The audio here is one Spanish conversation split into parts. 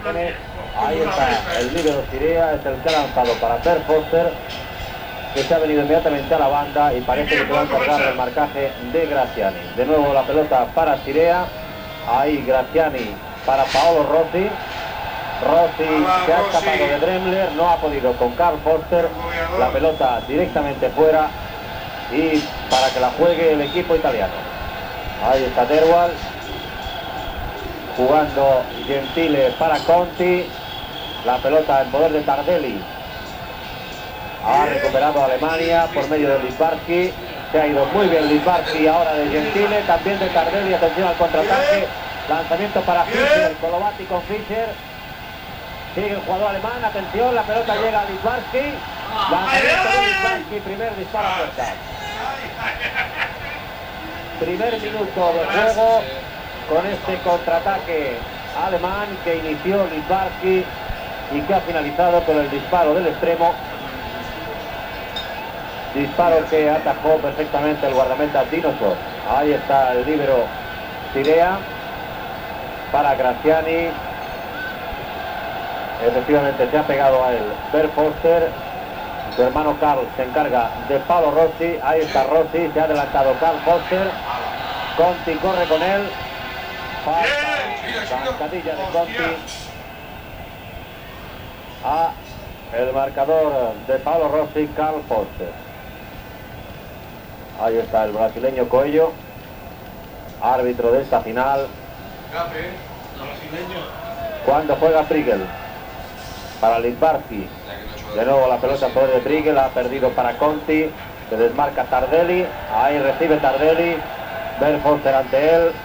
Ahí está el líbero Cirea, es el que ha lanzado para Per Foster, que se ha venido inmediatamente a la banda y parece que se va a encargar del marcaje de Graziani. De nuevo la pelota para Cirea, ahí Graziani para Paolo Rossi. Rossi se ha escapado de Dremler, no ha podido con Carl Foster, la pelota directamente fuera y para que la juegue el equipo italiano. Ahí está Derwal, jugando Gentile para Conti, la pelota en poder de Tardelli. Ha recuperado Alemania por medio de Littbarski, se ha ido muy bien Littbarski, ahora de Gentile, también de Tardelli, atención al contraataque, lanzamiento para Fischer, Colovati con Fischer. Sigue el jugador alemán, atención, la pelota llega a Littbarski, lanzamiento de Littbarski, primer disparo a puerta. Primer minuto de juego con este contraataque alemán que inició Littbarski y que ha finalizado con el disparo del extremo. Disparo que atajó perfectamente el guardameta Dinosaur. Ahí está el líbero Cirea para Graziani. Efectivamente se ha pegado a él Per Foster. Su hermano Carl se encarga de Paolo Rossi. Ahí está Rossi, se ha adelantado Carl Foster. Conti corre con él. Falta, zancadilla de Conti a el marcador de Paolo Rossi, Carl Foster. Ahí está el brasileño Coelho, árbitro de esta final. Cuando juega Prigel para Littbarski, de nuevo la pelota por de Prigel, ha perdido para Conti, se desmarca Tardelli, ahí recibe Tardelli, Per Foster ante él,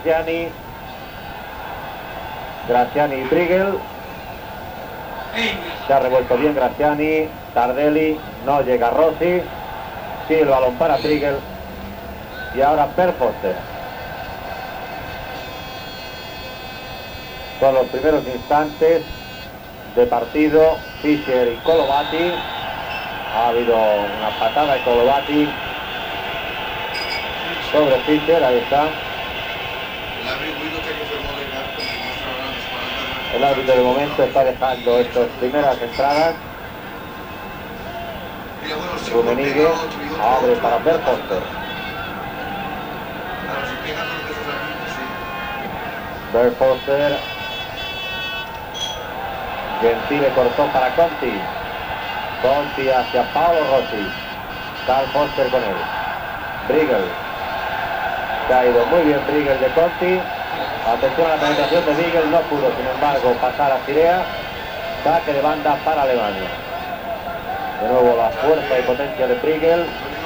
Graziani y Prigel. Se ha revuelto bien Graziani, Tardelli, no llega Rossi, sigue el balón para Prigel y ahora Per Foster. Son los primeros instantes de partido. Fischer y Colovati, ha habido una patada de Colovati sobre Fischer, ahí está. El árbitro de momento está dejando estas primeras entradas. Rummenigge abre para Per Foster. Per Foster. Gentile cortó para Conti. Conti hacia Paolo Rossi. Carl Foster con él. Prigel. Se ha ido muy bien Prigel de Conti. Atención a la penetración de Prigel. No pudo, sin embargo, pasar a Cirea. Saque de banda para Alemania. De nuevo la fuerza y potencia de Prigel,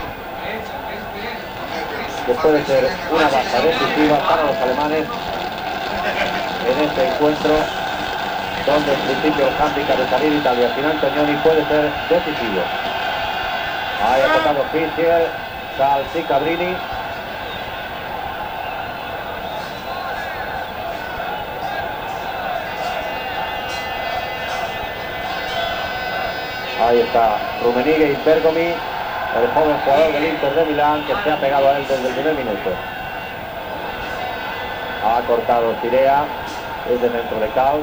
que puede ser una baza decisiva para los alemanes en este encuentro, donde en principio el handicap de salir Italia sin Antonioni puede ser decisivo. Ahí ha tocado Fischer, Salsi Cabrini. Ahí está Rummenigge y Bergomi, el joven jugador del Inter de Milán, que se ha pegado a él desde el primer minuto. Ha cortado Cirea, es de dentro de Caos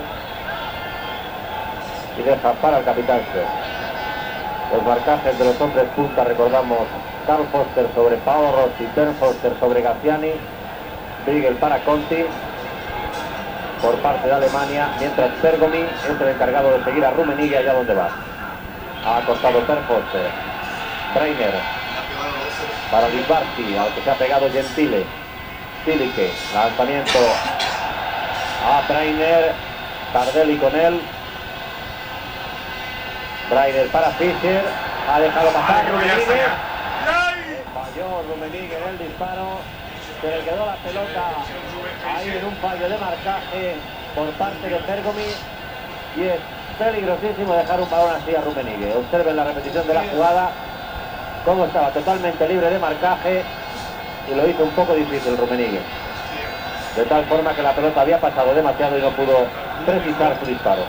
y deja para el capitán Schell. Los marcajes de los hombres punta, recordamos, Carl Foster sobre Paolo Rossi, Per Foster sobre Graziani, Prigel para Conti por parte de Alemania, mientras Bergomi es el encargado de seguir a Rummenigge allá donde va. Ha cortado Per Foster. Breiner para Littbarski, al que se ha pegado Gentile. Tilique, lanzamiento a Breiner. Tardelli con él. Breiner para Fischer. Ha dejado pasar Rummenigge. Falló Rummenigge en el disparo. Se le quedó la pelota ahí en un fallo de marcaje por parte de Bergomi. Y es peligrosísimo dejar un balón así a Rummenigge. Observen la repetición de la jugada, cómo estaba totalmente libre de marcaje y lo hizo un poco difícil Rummenigge, de tal forma que la pelota había pasado demasiado y no pudo precisar su disparo.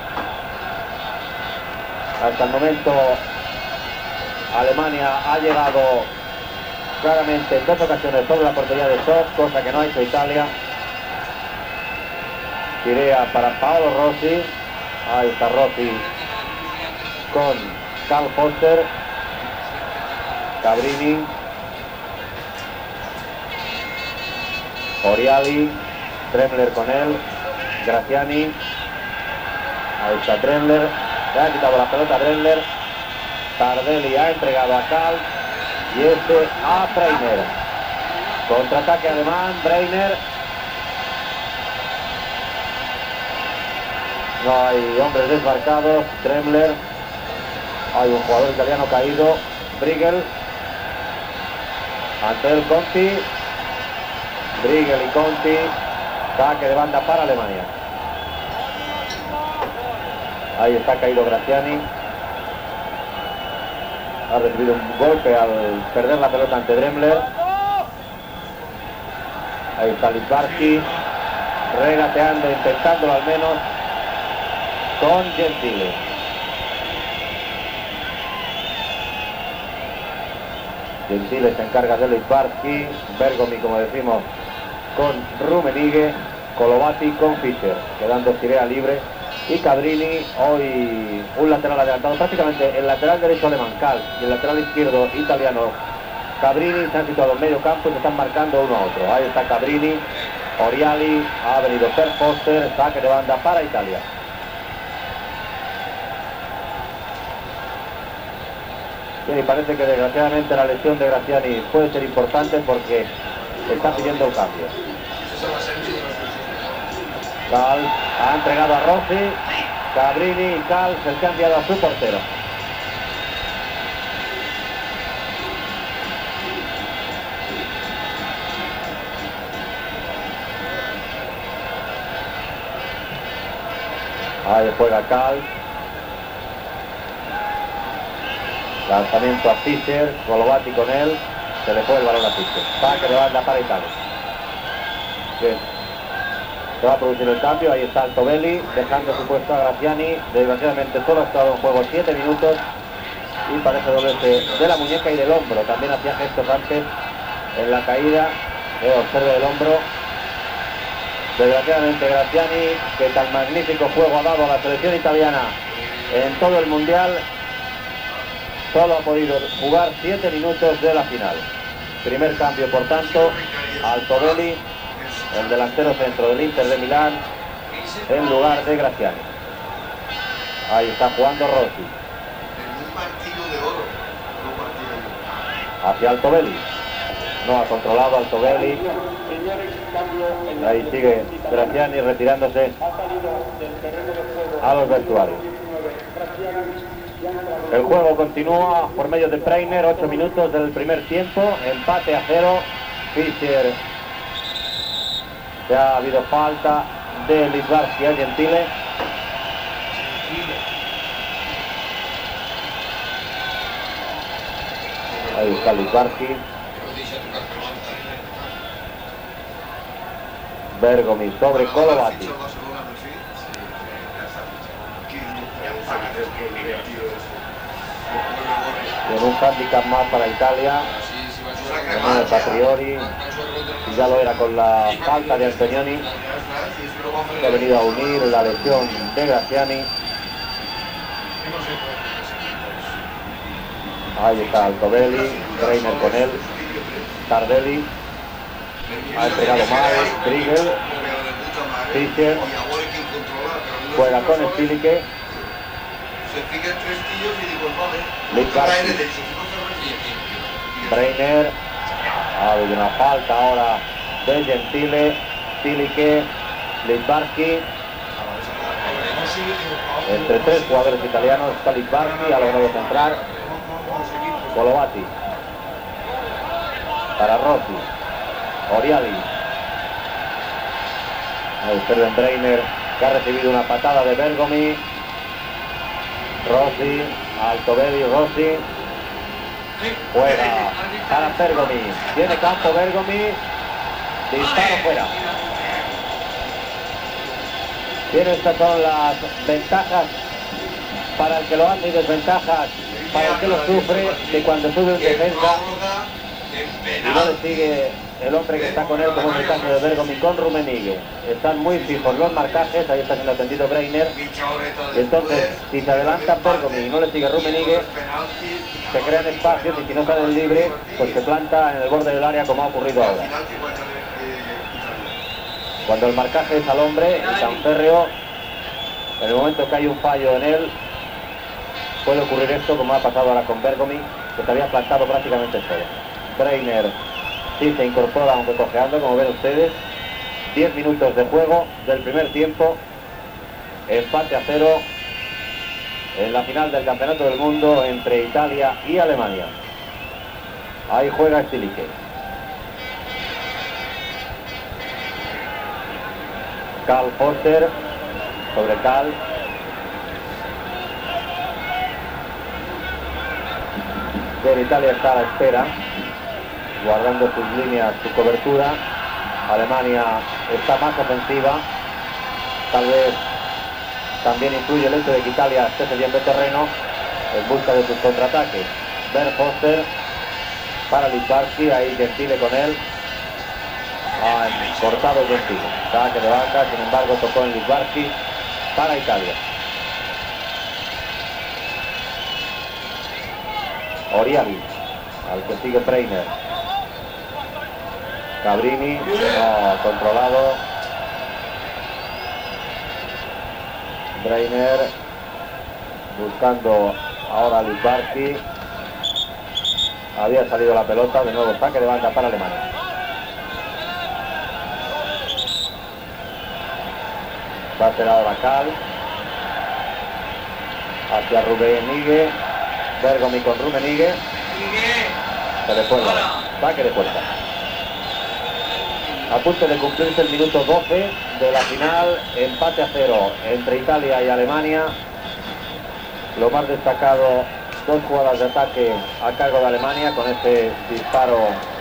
Hasta el momento Alemania ha llegado claramente en dos ocasiones sobre la portería de Schopp, cosa que no ha hecho Italia. Tirea para Paolo Rossi. Ahí está Rossi con Carl Foster. Cabrini. Oriali. Dremler con él. Graziani. Ahí está Dremler. Le ha quitado la pelota a Dremler. Tardelli ha entregado a Cal. Y este a Breiner. Contraataque alemán. Breiner. No hay hombres desmarcados. Dremler. Hay un jugador italiano caído. Briegel. Ante el Conti. Briegel y Conti. Saque de banda para Alemania. Ahí está caído Graziani. Ha recibido un golpe al perder la pelota ante Dremler. Ahí está Littbarski. Regateando, intentándolo al menos. Con Gentile. Gentile se encarga de Littbarski. Bergomi, como decimos, con Rummenigge. Colovati con Fischer, quedando Tirea libre. Y Cabrini, hoy un lateral adelantado, prácticamente el lateral derecho alemán, Cal, y el lateral izquierdo italiano, Cabrini, se han situado en medio campo y se están marcando uno a otro. Ahí está Cabrini, Oriali, ha venido Per Foster, saque de banda para Italia. Bien, y parece que desgraciadamente la lesión de Graziani puede ser importante porque está pidiendo el cambio. Cal ha entregado a Rossi. Cabrini y Cal se han enviado a su portero. Ahí juega Cal. Lanzamiento a Fischer. Colovati con él. Se le fue el balón a Fischer. Saque de banda para Italia. Bien. Se va a producir el cambio, ahí está Altobelli, dejando su puesto a Graziani. Desgraciadamente solo ha estado en juego 7 minutos y parece dolerse de la muñeca y del hombro. También hacía gestos antes en la caída. Observe el hombro. Desgraciadamente Graziani, que tan magnífico juego ha dado a la selección italiana en todo el mundial, solo ha podido jugar 7 minutos de la final. Primer cambio, por tanto, Altobelli, el delantero centro del Inter de Milán, en lugar de Graziani. Ahí está jugando Rossi. Hacia Altobelli. No ha controlado Altobelli. Ahí sigue Graziani retirándose a los vestuarios. El juego continúa por medio de Breiner. 8 minutos del primer tiempo. Empate a 0. Fischer. Ya ha habido falta de Littbarski a Gentile. Ahí está Littbarski. Bergomi sobre Colovati. Con un handicap más para Italia. No es a priori. Y ya lo era con la falta de Antonioni, que ha venido a unir la lesión de Graziani. Ahí está Altobelli, Breiner con él, Tardelli, ha entregado mal, Briegel, Fischer, juega con Stilicke, Littbarski, Breiner, ha habido una falta ahora de Gentile, Stilicke, Littbarski. Entre 3 jugadores italianos está Littbarski, ha logrado centrar. Colovati para Rossi, Oriali. Observen Breiner, que ha recibido una patada de Bergomi. Rossi, Altobelli, Rossi. Juega para Bergomi. Tiene campo Bergomi. Disparo fuera. Bien, estas son las ventajas para el que lo hace y desventajas para el que lo sufre, que cuando sube un defensa y no le sigue el hombre que está con él, como en el caso de Bergomi con Rummenigge. Están muy fijos los marcajes, ahí está siendo atendido Breiner. Y entonces, si se adelanta Bergomi y no le sigue Rummenigge, se crean espacios y si no sale el libre, pues se planta en el borde del área como ha ocurrido ahora. Cuando el marcaje es al hombre, y tan férreo, en el momento que hay un fallo en él, puede ocurrir esto como ha pasado ahora con Bergomi, que se había plantado prácticamente solo. Breiner sí se incorpora, aunque cojeando, como ven ustedes. 10 minutos de juego del primer tiempo, empate a 0 en la final del Campeonato del Mundo entre Italia y Alemania. Ahí juega Stilique. Karl Foster sobre Karl. Pero Italia está a la espera, guardando sus líneas, su cobertura. Alemania está más ofensiva. Tal vez también influye el hecho de que Italia esté cediendo terreno en busca de sus contraataques. Bernd Foster para Littbarski, ahí Gentile con él. Ha cortado Gentile. Saque de banda, sin embargo tocó en Littbarski para Italia. Oriali, al que sigue Breiner. Cabrini, no, controlado. Breiner buscando ahora a Littbarski. Había salido la pelota, de nuevo saque de banda para Alemania. Va a ser ahora Karl. Hacia Rummenigge. Bergomi con Rummenigge. Se le fue el balón. Saque de puerta. A punto de cumplirse el minuto 12 de la final, empate a 0 entre Italia y Alemania. Lo más destacado, 2 jugadas de ataque a cargo de Alemania con este disparo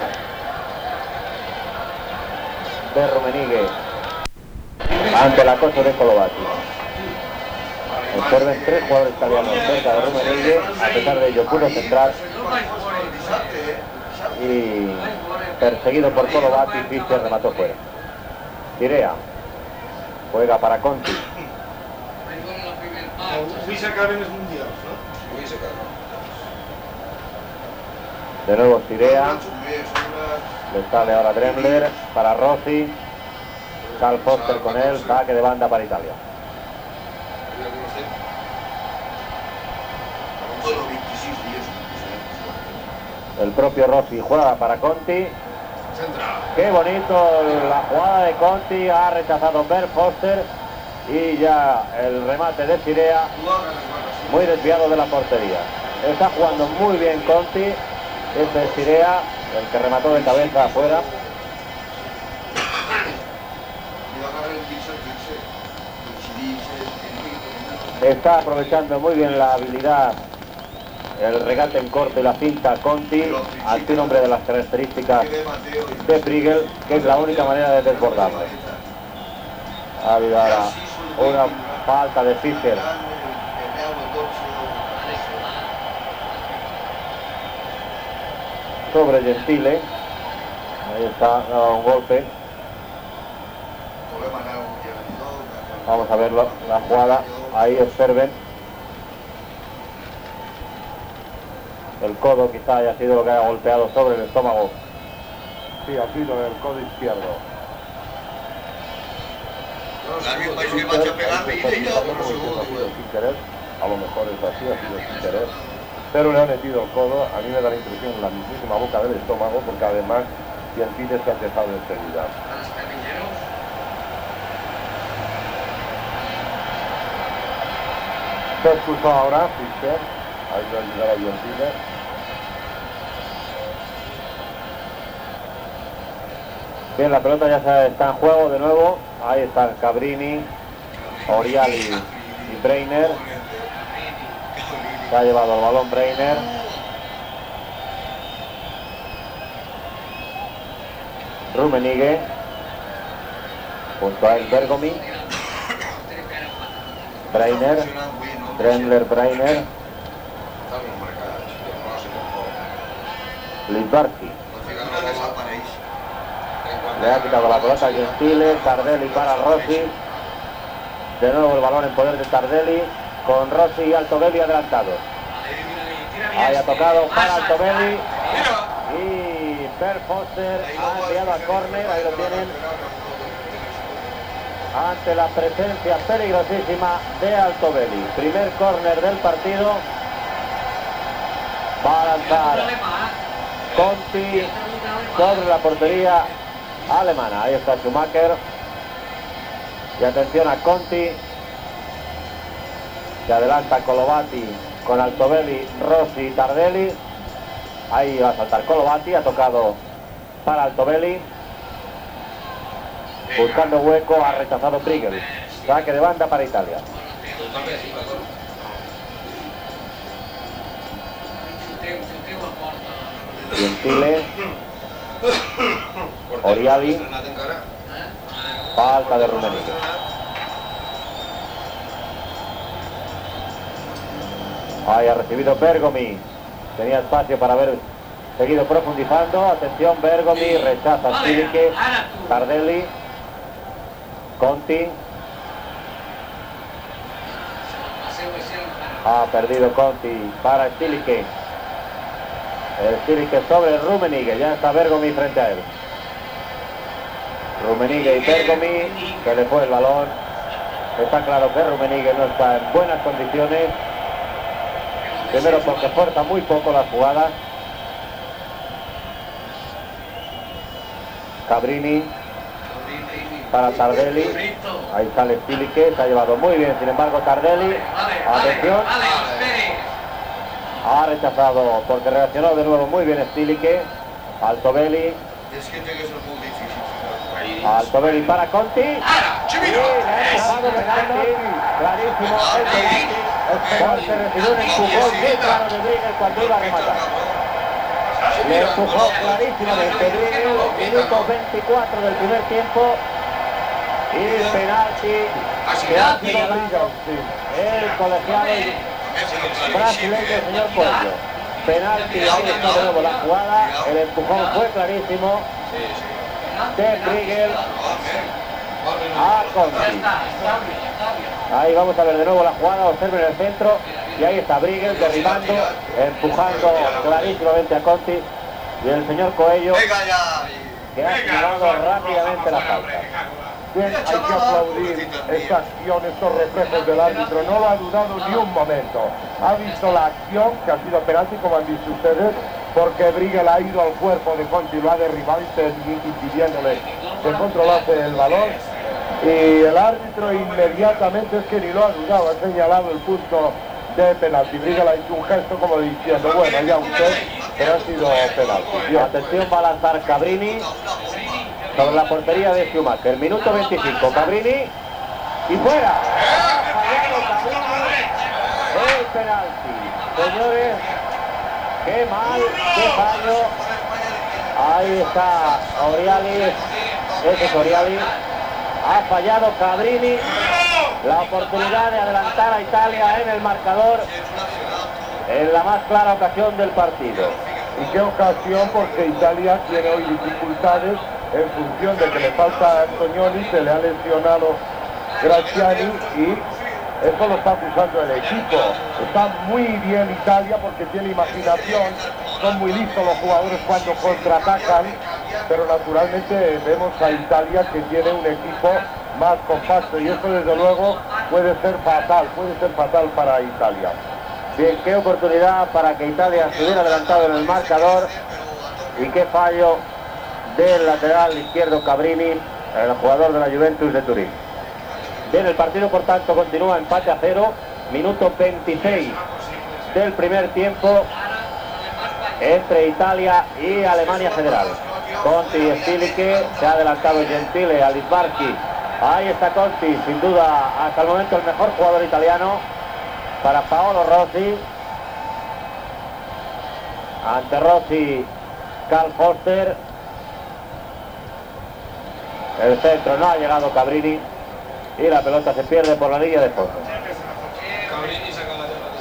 de Rummenigge ante el acoso de Kolovati. Observen 3 jugadores italianos cerca de Rummenigge, a pesar de ello pudo centrar y perseguido por Kolovati, Fischer remató fuera. Cirea juega para Conti. De nuevo Cirea, le sale ahora Dremler para Rossi. Karl Foster con él, saque de banda para Italia. El propio Rossi juega para Conti. Qué bonito la jugada de Conti, ha rechazado Bernd Foster y ya el remate de Cirea muy desviado de la portería. Está jugando muy bien Conti, este es Cirea, el que remató de cabeza afuera. Está aprovechando muy bien la habilidad, el regate en corto y la cinta Conti ante un hombre de las características de Frigel, que es la única manera de desbordarle. Ha habido ahora una falta de Fischer. Sobre Gentile. Ahí está, un golpe. Vamos a verlo, la jugada. Ahí observen. El codo quizá haya sido lo que haya golpeado sobre el estómago. Sí, ha sido el codo izquierdo. Sin querer, a lo mejor es así, ha sido sin querer. Pero le ha metido el codo, a mí me da la impresión en la mismísima boca del estómago, porque además Gentile se ha quejado enseguida. Se expulsó ahora Fischer, ahí va a ayudar a Gentile. Bien, la pelota ya está en juego de nuevo. Ahí están Cabrini, Oriali y Breiner. Se ha llevado el balón Breiner. Rummenigge. Junto a él Bergomi. Breiner. Dremler, Breiner. Littbarski. Le ha quitado la pelota a Gentile. Tardelli para Rossi. De nuevo el balón en poder de Tardelli. Con Rossi y Altobelli adelantados. Ahí ha tocado para Altobelli. Y Per Foster ha enviado a córner. Ahí lo tienen. Ante la presencia peligrosísima de Altobelli. Primer córner del partido. Va a lanzar Conti sobre la portería alemana. Ahí está Schumacher. Y atención a Conti. Se adelanta Colovati con Altobelli, Rossi y Tardelli. Ahí va a saltar Colovati. Ha tocado para Altobelli. Buscando hueco, ha rechazado Brigel. Saque de banda para Italia. Gentile. Oriali. Falta de Rummenigge. Ahí ha recibido Bergomi. Tenía espacio para haber seguido profundizando. Atención, Bergomi. Rechaza Stilicke. Tardelli. Conti. Ha perdido Conti para Stilicke. Stilicke sobre Rummenigge. Ya está Bergomi frente a él. Rummenigge y Bergomi. Se le fue el balón. Está claro que Rummenigge no está en buenas condiciones. Primero porque fuerza muy poco las jugadas. Cabrini para Tardelli. Ahí sale Stilicke. Se ha llevado muy bien, sin embargo, Tardelli. Atención. Ha rechazado porque reaccionó de nuevo muy bien Stilicke. Altobelli. Altobelli para Conti. Y le ha empujado Berardi. Clarísimo. Porque recibió un empujón muy claro de Brigel cuando iba a rematar. Le empujó clarísimamente Brigel. Minuto 24 del primer tiempo. Y penalti que ha sido el colegiado brasileño, el señor Coelho. Penalti, ahí está de nuevo la jugada. El empujón fue clarísimo de Brigel a Conti. Ahí vamos a ver de nuevo la jugada. Observen el centro. Y ahí está Brigel derribando, empujando clarísimamente a Conti. Y el señor Coelho, que ha señalado rápidamente la falta. Bien, hay que aplaudir esta acción, estos reflejos del árbitro. No lo ha dudado ni un momento. Ha visto la acción, que ha sido penalti, como han visto ustedes, porque Brigel ha ido al cuerpo de Conti, lo ha derribado, impidiéndole que controlase el balón. Y el árbitro inmediatamente, es que ni lo ha dudado, ha señalado el punto de penalti. Brigel ha hecho un gesto como diciendo, bueno, ya usted, pero ha sido penalti. Bien. Atención, va a lanzar Cabrini sobre la portería de Schumacher. Minuto 25, Cabrini. Y fuera. Ha fallado Cabrini el penalti. Señores, qué mal, qué fallo. Ahí está Oriali. Ese es Oriali. Ha fallado Cabrini la oportunidad de adelantar a Italia en el marcador en la más clara ocasión del partido. ¿Y qué ocasión? Porque Italia tiene hoy dificultades en función de que le falta a Antonioni, se le ha lesionado Graziani y eso lo está acusando el equipo. Está muy bien Italia porque tiene imaginación, son muy listos los jugadores cuando contraatacan, pero naturalmente vemos a Italia que tiene un equipo más compacto y eso desde luego puede ser fatal para Italia. Bien, qué oportunidad para que Italia se hubiera adelantado en el marcador y qué fallo del lateral izquierdo Cabrini, el jugador de la Juventus de Turín. Bien, el partido por tanto continúa empate a 0, minuto 26 del primer tiempo entre Italia y Alemania Federal. Conti y Stilicke, se ha adelantado Gentile a Littbarski. Ahí está Conti, sin duda hasta el momento el mejor jugador italiano para Paolo Rossi. Ante Rossi, Karl Foster. El centro no ha llegado Cabrini y la pelota se pierde por la línea de fondo. Cabrini saca la pelota.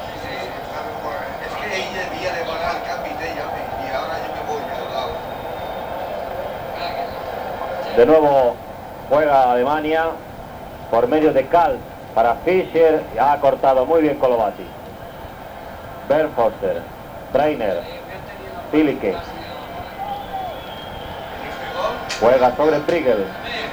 Es que ella debía de pagar el capitán y ahora yo me voy al lado. De nuevo juega Alemania por medio de Kalt para Fischer. Ha cortado muy bien Kolovati. Bernfoster, Breiner, Tilike. Juega sobre Prigel,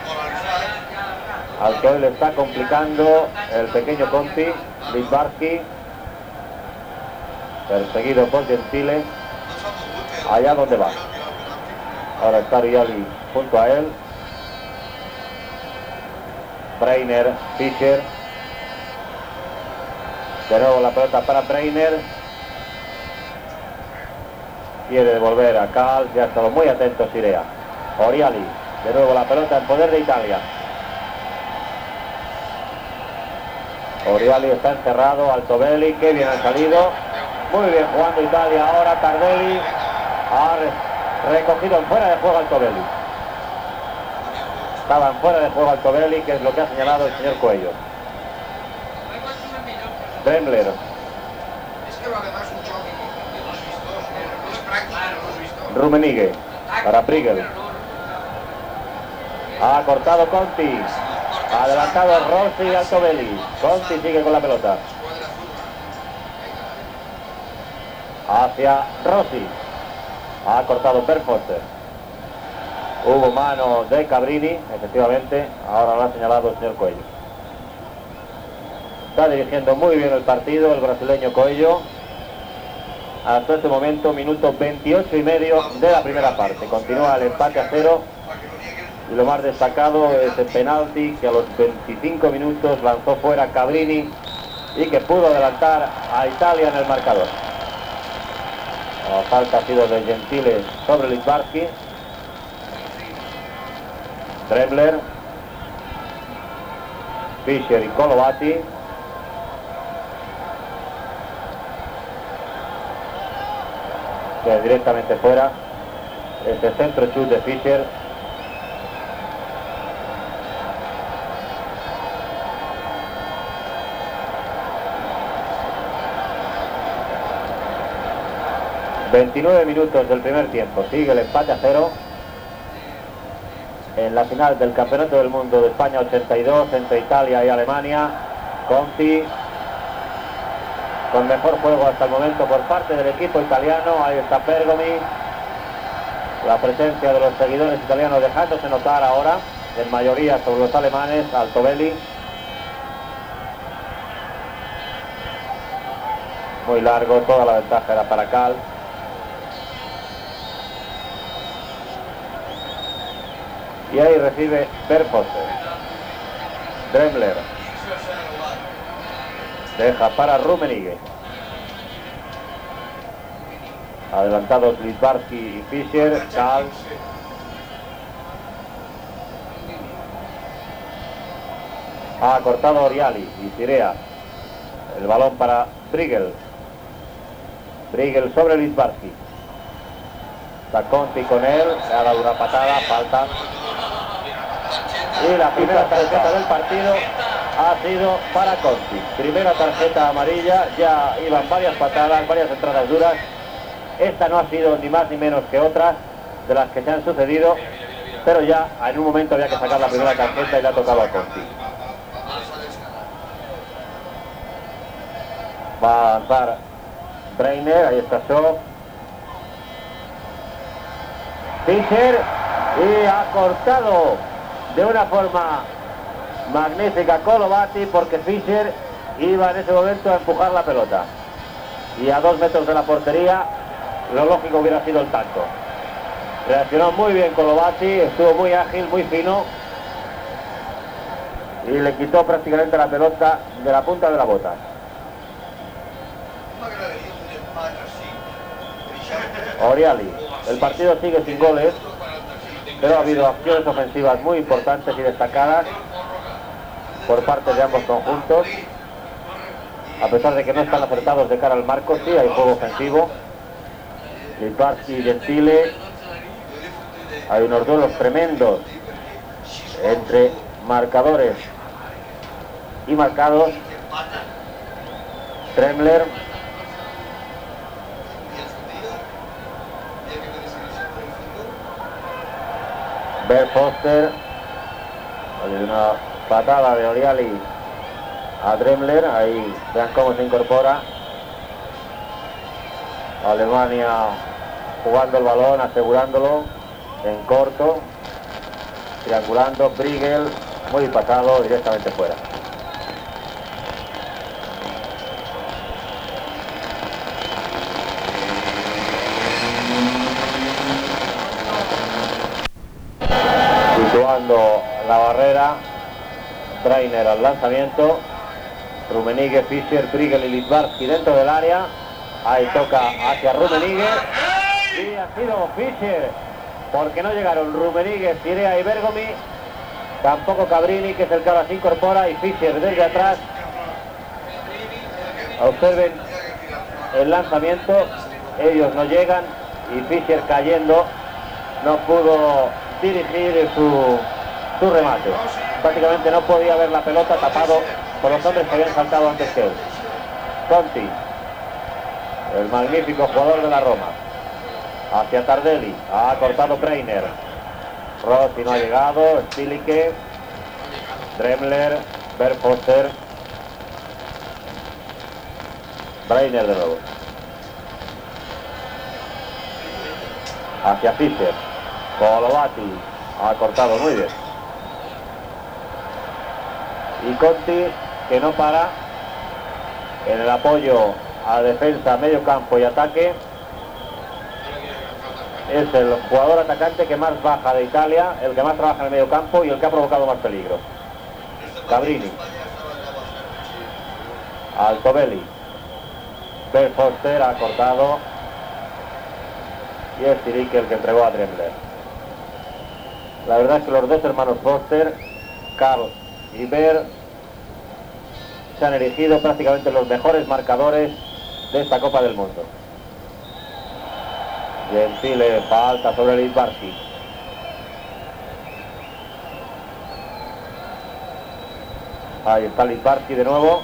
al que hoy le está complicando el pequeño Conti. Littbarski, perseguido por Gentile. Allá donde va. Ahora está Rioli junto a él. Breiner, Fischer. De nuevo la pelota para Breiner. Quiere devolver a Kalt. Ya ha estado muy atento Sirea. Oriali. De nuevo la pelota en poder de Italia. Oriali está encerrado. Altobelli, que bien ha salido. Muy bien jugando Italia. Ahora Tardelli ha recogido en fuera de juego Altobelli. Estaba en fuera de juego Altobelli, que es lo que ha señalado el señor Coello. Dremler. Rummenigge para Prigel. Ha cortado Conti. Ha adelantado Rossi y Altobelli. Conti sigue con la pelota. Hacia Rossi. Ha cortado Bernfoster. Hubo mano de Cabrini, efectivamente. Ahora lo ha señalado el señor Coello. Está dirigiendo muy bien el partido el brasileño Coello. Hasta este momento, minuto 28 y medio de la primera parte. Continúa el empate a 0. Y lo más destacado es el penalti que a los 25 minutos lanzó fuera Cabrini y que pudo adelantar a Italia en el marcador. La falta ha sido de Gentile sobre Littbarski. Dremler, Fischer y Kolovati. Que directamente fuera. Este centro chut de Fischer. ...29 minutos del primer tiempo... ...sigue el empate a 0... ...en la final del Campeonato del Mundo de España 82... ...entre Italia y Alemania... ...Conti... ...con mejor juego hasta el momento por parte del equipo italiano... ...ahí está Bergomi... ...la presencia de los seguidores italianos dejándose notar ahora... ...en mayoría sobre los alemanes... ...Altobelli... ...muy largo, toda la ventaja era para Kalt... Y ahí recibe Bernfoster. Dremler. Deja para Rummenigge. Adelantados Littbarski y Fischer. Kalt. Ha cortado Oriali y Sirea. El balón para Prigel. Prigel sobre Littbarski. Está Conti con él. Le ha dado una patada. Falta. Y la primera tarjeta del partido ha sido para Conti. Primera tarjeta amarilla, ya iban varias patadas, varias entradas duras. Esta no ha sido ni más ni menos que otras de las que se han sucedido, pero ya en un momento había que sacar la primera tarjeta y le ha tocado a Conti. Va a avanzar Breiner, ahí está Shaw. Fischer, y ha cortado de una forma magnífica Kolovati, porque Fischer iba en ese momento a empujar la pelota. Y a 2 metros de la portería, lo lógico hubiera sido el tanto. Reaccionó muy bien Kolovati, estuvo muy ágil, muy fino. Y le quitó prácticamente la pelota de la punta de la bota. Oriali, el partido sigue sin goles, pero ha habido acciones ofensivas muy importantes y destacadas por parte de ambos conjuntos. A pesar de que no están acertados de cara al marco, sí hay juego ofensivo. Littbarski y Gentile. Hay unos duelos tremendos entre marcadores y marcados. Dremler. Bert Foster. Una patada de Oriali a Dremler. Ahí vean cómo se incorpora. Alemania jugando el balón, asegurándolo en corto, triangulando. Briegel muy pasado, directamente fuera. Situando la barrera, Trainer al lanzamiento, Rummenigge, Fischer, Briegel y Littbarski dentro del área. Ahí toca hacia Rummenigge y ha sido Fischer, porque no llegaron Rummenigge, Cirea y Bergomi, tampoco Cabrini, que es el que ahora se incorpora, y Fischer desde atrás. Observen el lanzamiento, ellos no llegan y Fischer cayendo no pudo dirigir su remate. Prácticamente no podía ver la pelota, tapado por los hombres que habían saltado antes que él. Conti, el magnífico jugador de la Roma, hacia Tardelli, ha cortado Breiner. Rossi no ha llegado, Stilicke, Dremler, Bert Foster, Breiner de nuevo. Hacia Fischer, Colovati, ha cortado muy bien. Y Conti, que no para en el apoyo a defensa, medio campo y ataque. Es el jugador atacante que más baja de Italia, el que más trabaja en el medio campo y el que ha provocado más peligro. Cabrini, Altobelli, Bert Foster ha cortado y es Stilicke el que entregó a Dremler. La verdad es que los dos hermanos Foster, Karl y Bert, se han erigido prácticamente los mejores marcadores de esta Copa del Mundo. Gentile, falta sobre Littbarski. Ahí está Littbarski de nuevo,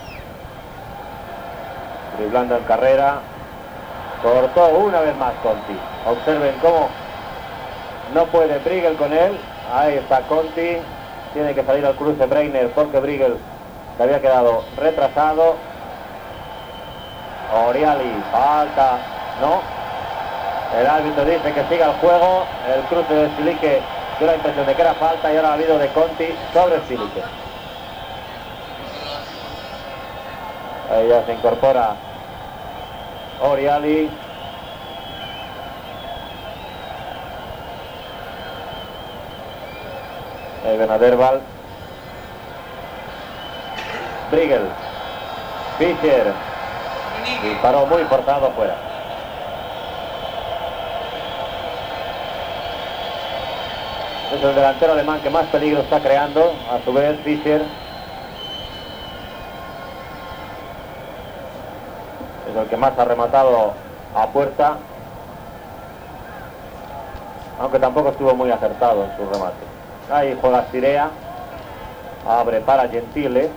driblando en carrera. Cortó una vez más Conti. Observen cómo no puede Briegel con él. Ahí está Conti. Tiene que salir al cruce Breiner porque Briegel se había quedado retrasado. Oriali, falta, no. El árbitro dice que siga el juego. El cruce de Stilicke dio la impresión de que era falta y ahora ha habido de Conti sobre Stilicke. Ahí ya se incorpora Oriali. Ahí ven a Derval. Briegel, Fischer, disparó muy forzado fuera. Es el delantero alemán que más peligro está creando, a su vez Fischer. Es el que más ha rematado a puerta, aunque tampoco estuvo muy acertado en su remate. Ahí juega Cirea, abre para Gentile.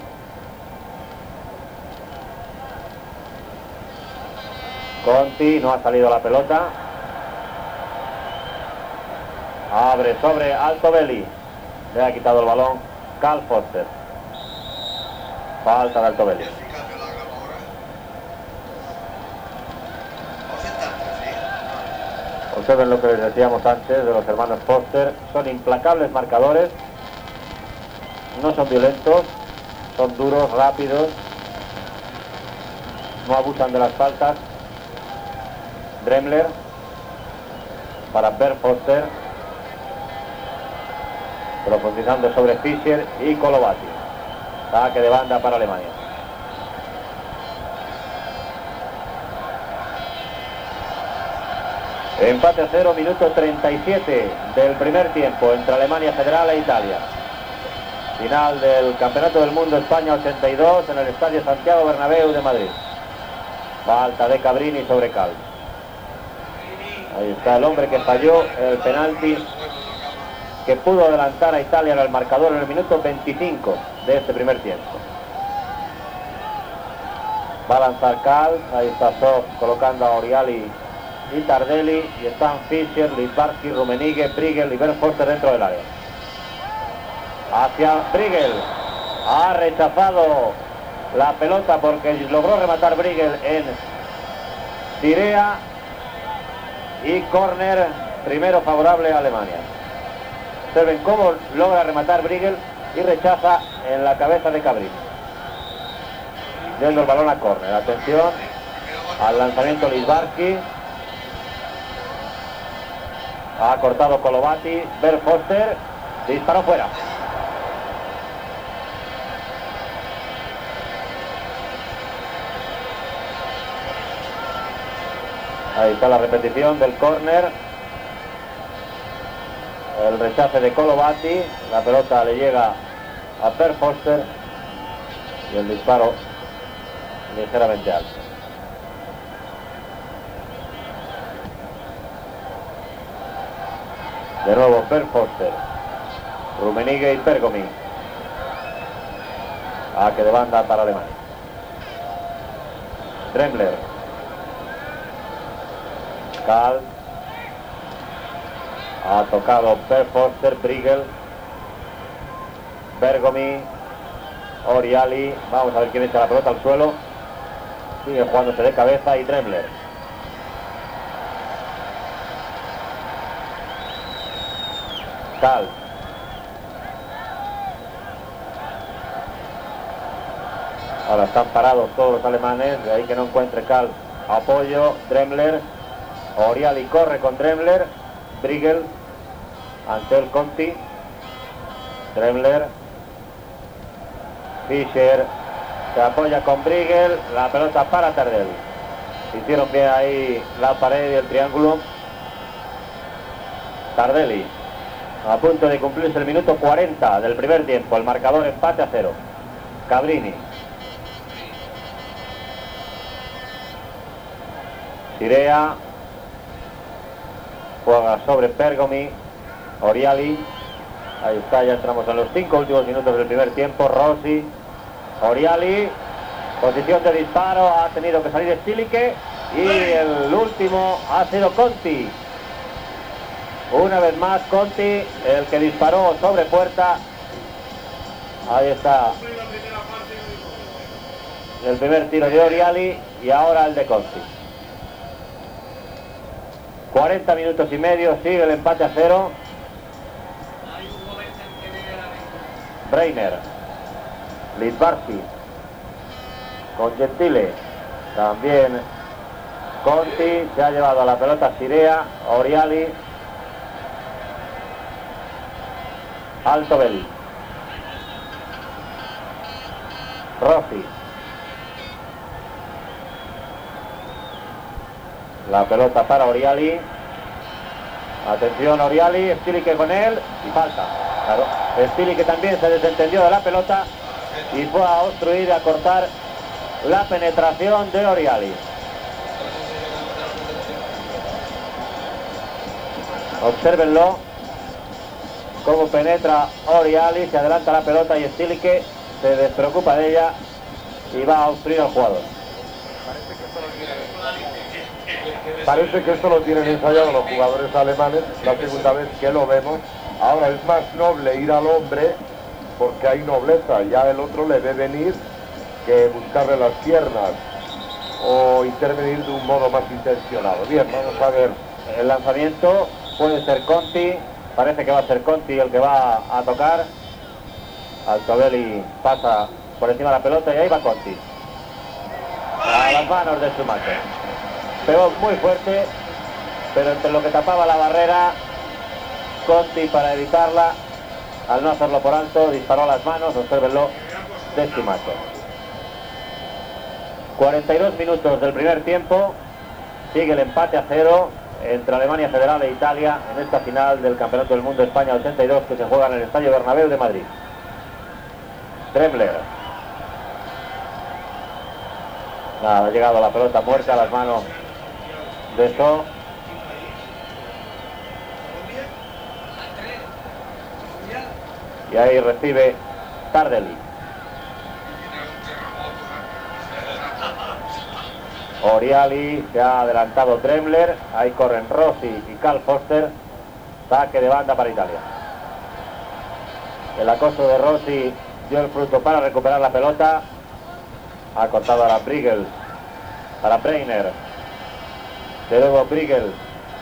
Conti, no ha salido la pelota. Abre sobre Altobelli. Le ha quitado el balón Karl Foster. Falta de Altobelli. Observen lo que les decíamos antes de los hermanos Foster. Son implacables marcadores. No son violentos. Son duros, rápidos. No abusan de las faltas. Dremler para Bert Foster, profundizando sobre Fischer y Colovati. Saque de banda para Alemania. Empate a 0, minuto 37 del primer tiempo entre Alemania Federal e Italia. Final del Campeonato del Mundo España 82 en el Estadio Santiago Bernabéu de Madrid. Falta de Cabrini sobre Cal. Ahí está el hombre que falló el penalti que pudo adelantar a Italia en el marcador en el minuto 25 de este primer tiempo. Va a lanzar Cal, ahí está Sof colocando a Oriali y Tardelli, y están Fischer, Littbarski, Rummenigge, Briegel y Bergfoster dentro del área. Hacia Briegel, ha rechazado la pelota porque logró rematar Briegel en Cirea, y córner primero favorable a Alemania. Observen cómo logra rematar Briegel y rechaza en la cabeza de Cabrini. Yendo el balón a córner. Atención al lanzamiento Littbarski. Ha cortado Kolovati. Bergfoster disparó fuera. Ahí está la repetición del córner. El rechace de Kolovati. La pelota le llega a Bergfoster y el disparo ligeramente alto. De nuevo Bergfoster, Rummenigge y Bergomi. Que de banda para Alemania. Dremler, Kahl, ha tocado Bergfoster, Briegel, Bergomi, Oriali. Vamos a ver quién echa la pelota al suelo. Sigue jugándose de cabeza y Dremler. Kahl. Ahora están parados todos los alemanes, de ahí que no encuentre Kahl apoyo. Dremler, Oriali corre con Dremler, Briegel ante el Conti, Dremler, Fischer se apoya con Briegel, la pelota para Tardelli. Hicieron bien ahí la pared y el triángulo. Tardelli, a punto de cumplirse el minuto 40 del primer tiempo, el marcador empate a 0. Cabrini, Cirea, juega sobre Bergomi, Oriali. Ahí está, ya entramos en los 5 últimos minutos del primer tiempo. Rossi, Oriali, posición de disparo, ha tenido que salir Stilicke y el último ha sido Conti. Una vez más Conti, el que disparó sobre puerta. Ahí está el primer tiro de Oriali y ahora el de Conti. 40 minutos y medio, sigue el empate a 0. Breiner, Littbarski, con Gentile, también Conti, se ha llevado a la pelota Cirea, Oriali, Altobelli, Rossi, la pelota para Oriali. Atención Oriali, Stilicke con él y falta. Claro, Stilicke también se desentendió de la pelota y fue a obstruir y a cortar la penetración de Oriali. Obsérvenlo cómo penetra Oriali, se adelanta la pelota y Stilicke se despreocupa de ella y va a obstruir al jugador. Parece que esto lo tienen ensayado los jugadores alemanes, la segunda vez que lo vemos. Ahora es más noble ir al hombre porque hay nobleza, ya el otro le ve venir que buscarle las piernas o intervenir de un modo más intencionado. Bien, vamos a ver. El lanzamiento puede ser Conti, parece que va a ser Conti el que va a tocar. Altobelli pasa por encima de la pelota y ahí va Conti. A las manos de Schumacher. Pegó muy fuerte, pero entre lo que tapaba la barrera, Conti, para evitarla, al no hacerlo por alto, disparó a las manos, obsérvenlo, de Schumacher. 42 minutos del primer tiempo, sigue el empate a 0 entre Alemania Federal e Italia en esta final del Campeonato del Mundo España 82 que se juega en el Estadio Bernabéu de Madrid. Dremler. Nada, ha llegado la pelota muerta a las manos de So. Y ahí recibe Tardelli. Oriali, se ha adelantado Dremler, ahí corren Rossi y Carl Foster. Saque de banda para Italia. El acoso de Rossi dio el fruto para recuperar la pelota. Ha cortado ahora Brigel para Breiner. De nuevo Brigel.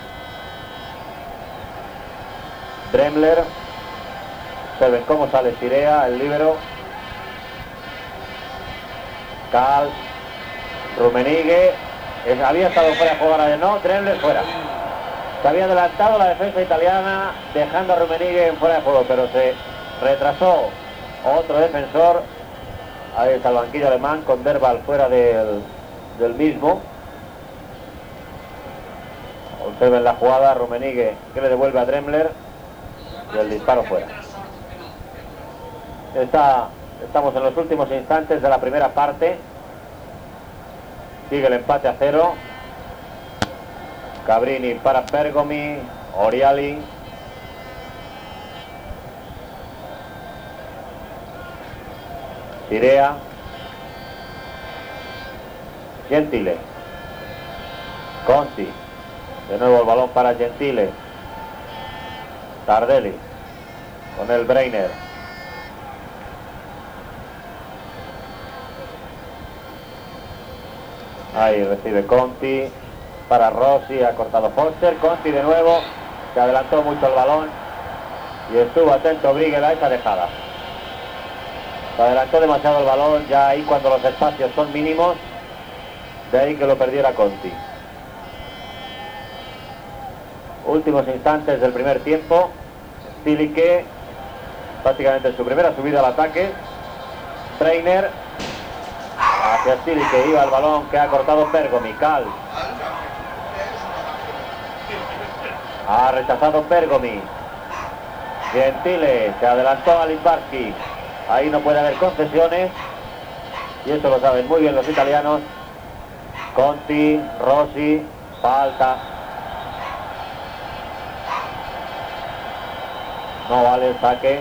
Dremler. Observen cómo sale Sirea, el líbero. Cal. Rummenigge. Había estado fuera de juego, ahora no. Dremler fuera. Se había adelantado la defensa italiana dejando a Rummenigge en fuera de juego, pero se retrasó otro defensor. Ahí está el banquillo alemán con Derval fuera del mismo. Observen la jugada, Rummenigge que le devuelve a Dremler y el disparo fuera. Estamos en los últimos instantes de la primera parte. Sigue el empate a 0. Cabrini para Bergomi, Oriali. Sirea. Gentile. Conti. De nuevo el balón para Gentile. Tardelli. Con el Breiner. Ahí recibe Conti. Para Rossi, ha cortado Foster. Conti de nuevo. Se adelantó mucho el balón. Y estuvo atento Brigel a esa dejada. Se adelantó demasiado el balón, ya ahí cuando los espacios son mínimos. De ahí que lo perdiera Conti. Últimos instantes del primer tiempo. Stilicke, prácticamente su primera subida al ataque. Breiner. Hacia Stilicke iba el balón que ha cortado Bergomi. Cal. Ha rechazado Bergomi. Gentile se adelantó a Littbarski. Ahí no puede haber concesiones. Y eso lo saben muy bien los italianos. Conti, Rossi, falta. No vale el saque.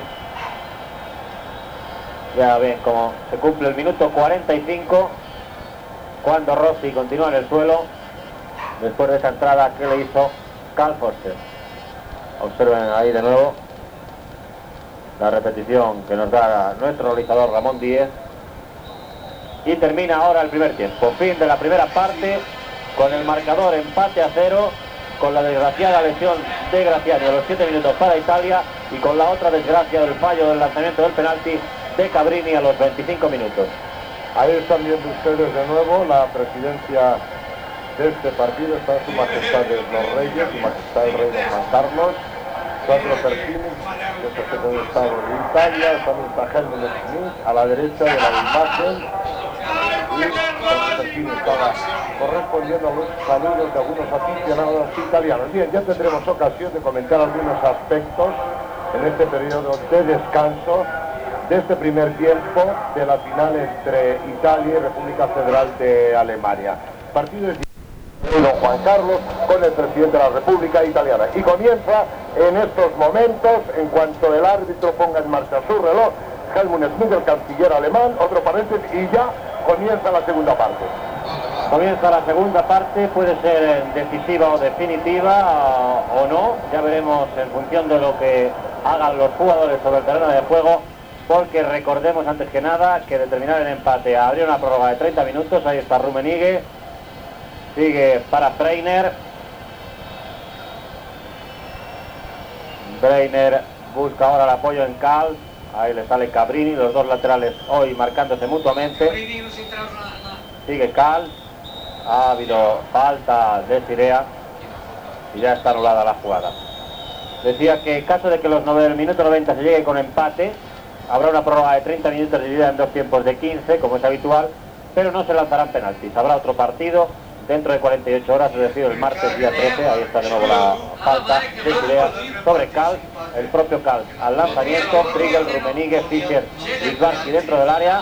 Ya ven cómo se cumple el minuto 45. Cuando Rossi continúa en el suelo. Después de esa entrada que le hizo Carl Foster. Observen ahí de nuevo la repetición que nos da nuestro realizador Ramón Díez. Y termina ahora el primer tiempo. Fin de la primera parte con el marcador empate a 0, con la desgraciada lesión de Graziani a los 7 minutos para Italia y con la otra desgracia del fallo del lanzamiento del penalti de Cabrini a los 25 minutos. Ahí están viendo ustedes de nuevo la presidencia de este partido. Está Su Majestad los Reyes, Su Majestad el Rey don Juan Carlos, Sandro Pertini, que es el jefe de Estado de Italia, también está Helmut Schmidt a la derecha de la imagen, y Sandro Pertini estaba correspondiendo a los saludos de algunos aficionados italianos. Bien, ya tendremos ocasión de comentar algunos aspectos en este periodo de descanso de este primer tiempo de la final entre Italia y República Federal de Alemania. Partido de don Juan Carlos con el presidente de la República Italiana. Y comienza en estos momentos, en cuanto el árbitro ponga en marcha su reloj, Helmut Schmidt, el canciller alemán, otro paréntesis, y ya comienza la segunda parte. Comienza la segunda parte, puede ser decisiva o definitiva o no, ya veremos en función de lo que hagan los jugadores sobre el terreno de juego, porque recordemos antes que nada que de terminar el empate habría una prórroga de 30 minutos, ahí está Rummenigge, sigue para Breiner. Breiner busca ahora el apoyo en Cal, ahí le sale Cabrini, los dos laterales hoy marcándose mutuamente. Sigue Cal, ha habido falta de Sirea y ya está anulada la jugada. Decía que en caso de que los minuto 90 se llegue con empate, habrá una prórroga de 30 minutos dividida en dos tiempos de 15, como es habitual, pero no se lanzarán penaltis. Habrá otro partido dentro de 48 horas, es decir, el martes día 13, ahí está de nuevo la falta de Sirea sobre Cal, el propio Cal al lanzamiento, Brigel, Rummenigge, Fischer, Littbarski dentro del área,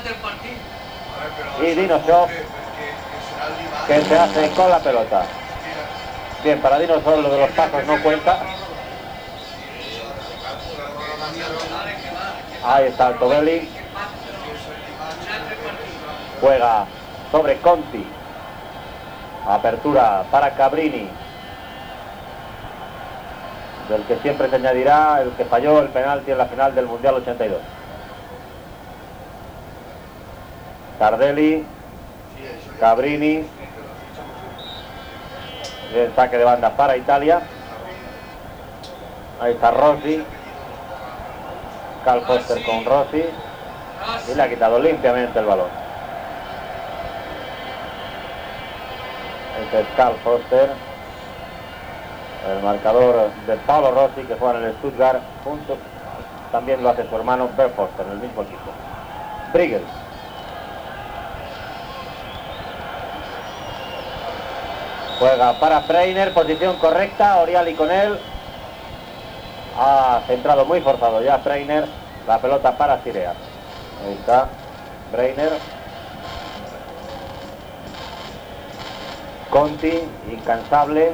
y Dinoshov que se hace con la pelota. Bien, para Dinoshov lo de los pasos no cuenta. Ahí está Altobelli. Juega sobre Conti. Apertura para Cabrini, del que siempre se añadirá el que falló el penalti en la final del Mundial 82. Tardelli, Cabrini, el saque de banda para Italia. Ahí está Rossi, Cal Foster con Rossi, y le ha quitado limpiamente el balón. Este es Cal Foster, el marcador de Paolo Rossi, que juega en el Stuttgart, junto, también lo hace su hermano Bert Foster, en el mismo equipo. Briegel. Juega para Freiner, posición correcta, Oriali con él. Ha centrado muy forzado ya Freiner, la pelota para Sirea. Ahí está Breiner. Conti, incansable.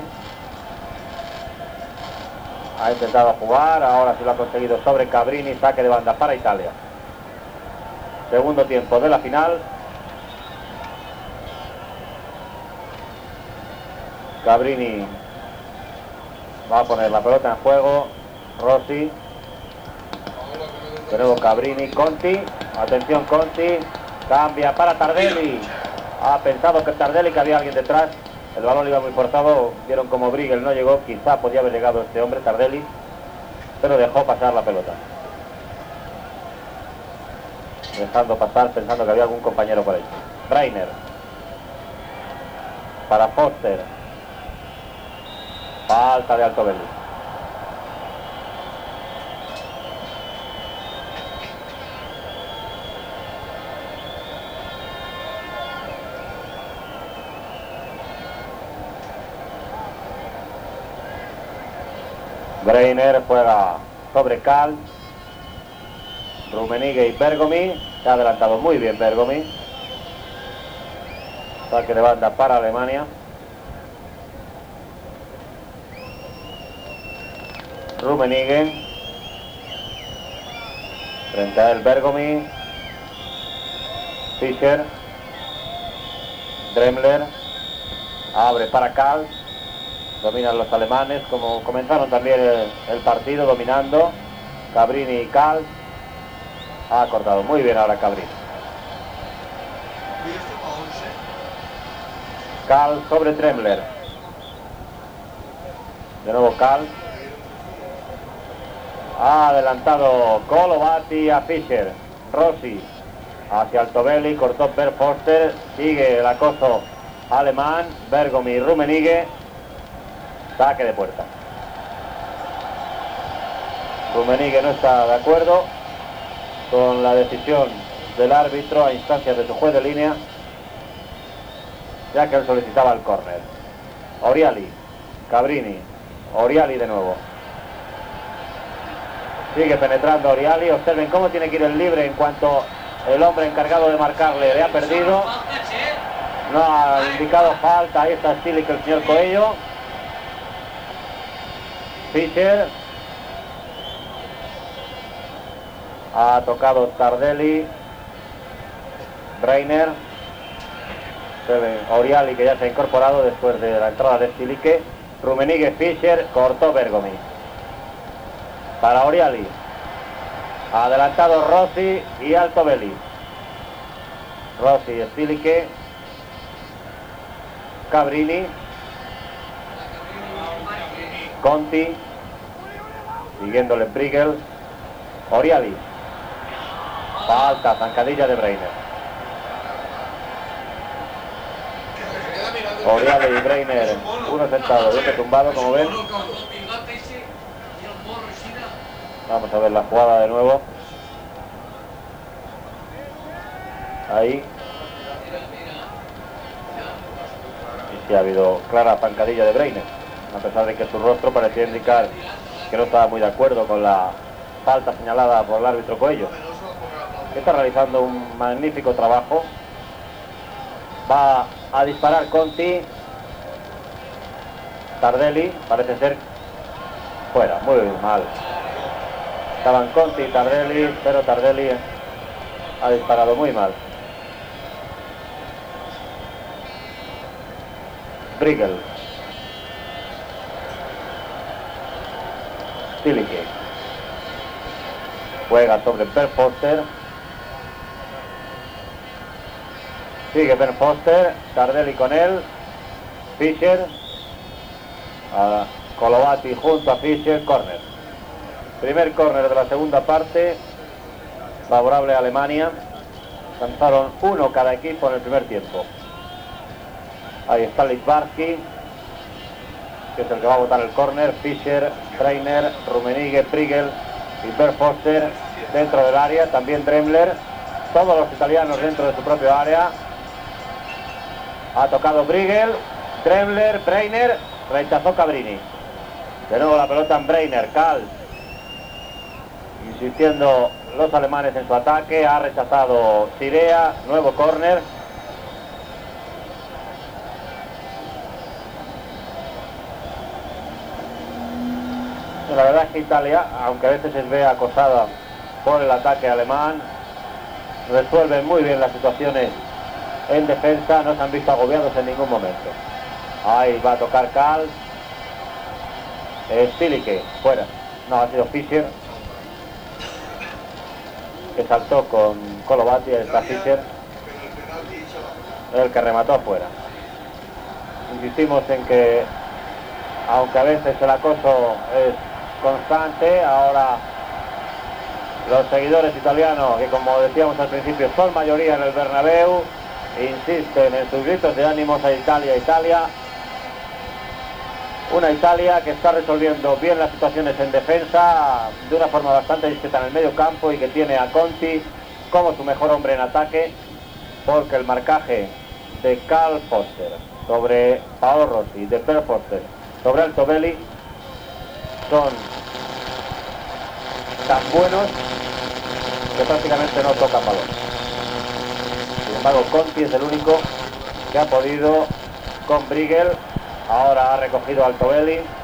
Ha intentado jugar, ahora sí lo ha conseguido sobre Cabrini, saque de banda para Italia. Segundo tiempo de la final. Cabrini va a poner la pelota en juego. Rossi. De nuevo Cabrini, Conti. Atención Conti. Cambia para Tardelli. Ha pensado que Tardelli, que había alguien detrás. El balón iba muy forzado. Vieron como Briegel no llegó. Quizá podía haber llegado este hombre, Tardelli, pero dejó pasar la pelota. Dejando pasar, pensando que había algún compañero por ahí. Breiner. Para Foster. Falta de Altobelli. Breiner juega sobre Cal. Rummenigge y Bergomi. Se ha adelantado muy bien Bergomi. Saque de banda para Alemania. Rummenigge. Frente a él Bergomi. Fischer. Dremler. Abre para Cal. Dominan los alemanes, como comenzaron también el partido, dominando. Cabrini y Cal. Ha cortado muy bien ahora Cabrini. Cal sobre Dremler. De nuevo Cal. Ha adelantado Colovati a Fischer. Rossi hacia Altobelli, cortó Bert Foster. Sigue el acoso alemán. Bergomi y Rummenigge. Saque de puerta. Rummenigge no está de acuerdo con la decisión del árbitro a instancias de su juez de línea, ya que él solicitaba el córner. Oriali, Cabrini, Oriali de nuevo. Sigue penetrando Oriali. Observen cómo tiene que ir el libre en cuanto el hombre encargado de marcarle le ha perdido. No ha indicado falta. Ahí está Stilic, el señor Coello. Fischer. Ha tocado Tardelli. Breiner. Oriali, que ya se ha incorporado después de la entrada de Stilic. Rummenigge, Fischer, cortó Bergomi. Para Oriali. Adelantado Rossi y Altobelli. Rossi y Stilic. Cabrini. Conti. Siguiéndole Briegel. Oriali. Falta, zancadilla de Breiner. Oriali y Breiner, uno sentado y otro tumbado, como ven. Vamos a ver la jugada de nuevo. Ahí. Y sí ha habido clara zancadilla de Breiner, a pesar de que su rostro parecía indicar que no estaba muy de acuerdo con la falta señalada por el árbitro Coello, que está realizando un magnífico trabajo. Va a disparar Conti. Tardelli, parece ser fuera, muy mal. Estaban Conti y Tardelli, pero Tardelli ha disparado muy mal. Briegel. Stilicke. Juega sobre Ben Foster. Sigue Ben Foster. Tardelli con él. Fischer. Kolovati junto a Fischer. Córner. Primer córner de la segunda parte. Favorable a Alemania. Lanzaron uno cada equipo en el primer tiempo. Ahí está Littbarski, que es el que va a botar el córner. Fischer, Trainer, Rummenigge, Briegel y Ben Foster dentro del área. También Dremler. Todos los italianos dentro de su propio área. Ha tocado Briegel, Dremler, Breiner. Rechazó Cabrini. De nuevo la pelota en Breiner. Kals. Insistiendo los alemanes en su ataque. Ha rechazado Sirea. Nuevo córner. La verdad es que Italia, aunque a veces se ve acosada por el ataque alemán, resuelve muy bien las situaciones en defensa. No se han visto agobiados en ningún momento. Ahí va a tocar Kals. Stilicke, fuera. No, ha sido Fischer, que saltó con Kolovati. Ahí está Fischer, el que remató fuera. Insistimos en que, aunque a veces el acoso es constante, ahora los seguidores italianos, que como decíamos al principio son mayoría en el Bernabéu, insisten en sus gritos de ánimos a Italia, Italia. Una Italia que está resolviendo bien las situaciones en defensa de una forma bastante discreta en el medio campo, y que tiene a Conti como su mejor hombre en ataque, porque el marcaje de Karl Foster sobre Paolo Rossi, de Per Foster sobre Altobelli, son tan buenos que prácticamente no tocan balón. Sin embargo, Conti es el único que ha podido con Briegel. Ahora ha recogido Altobelli.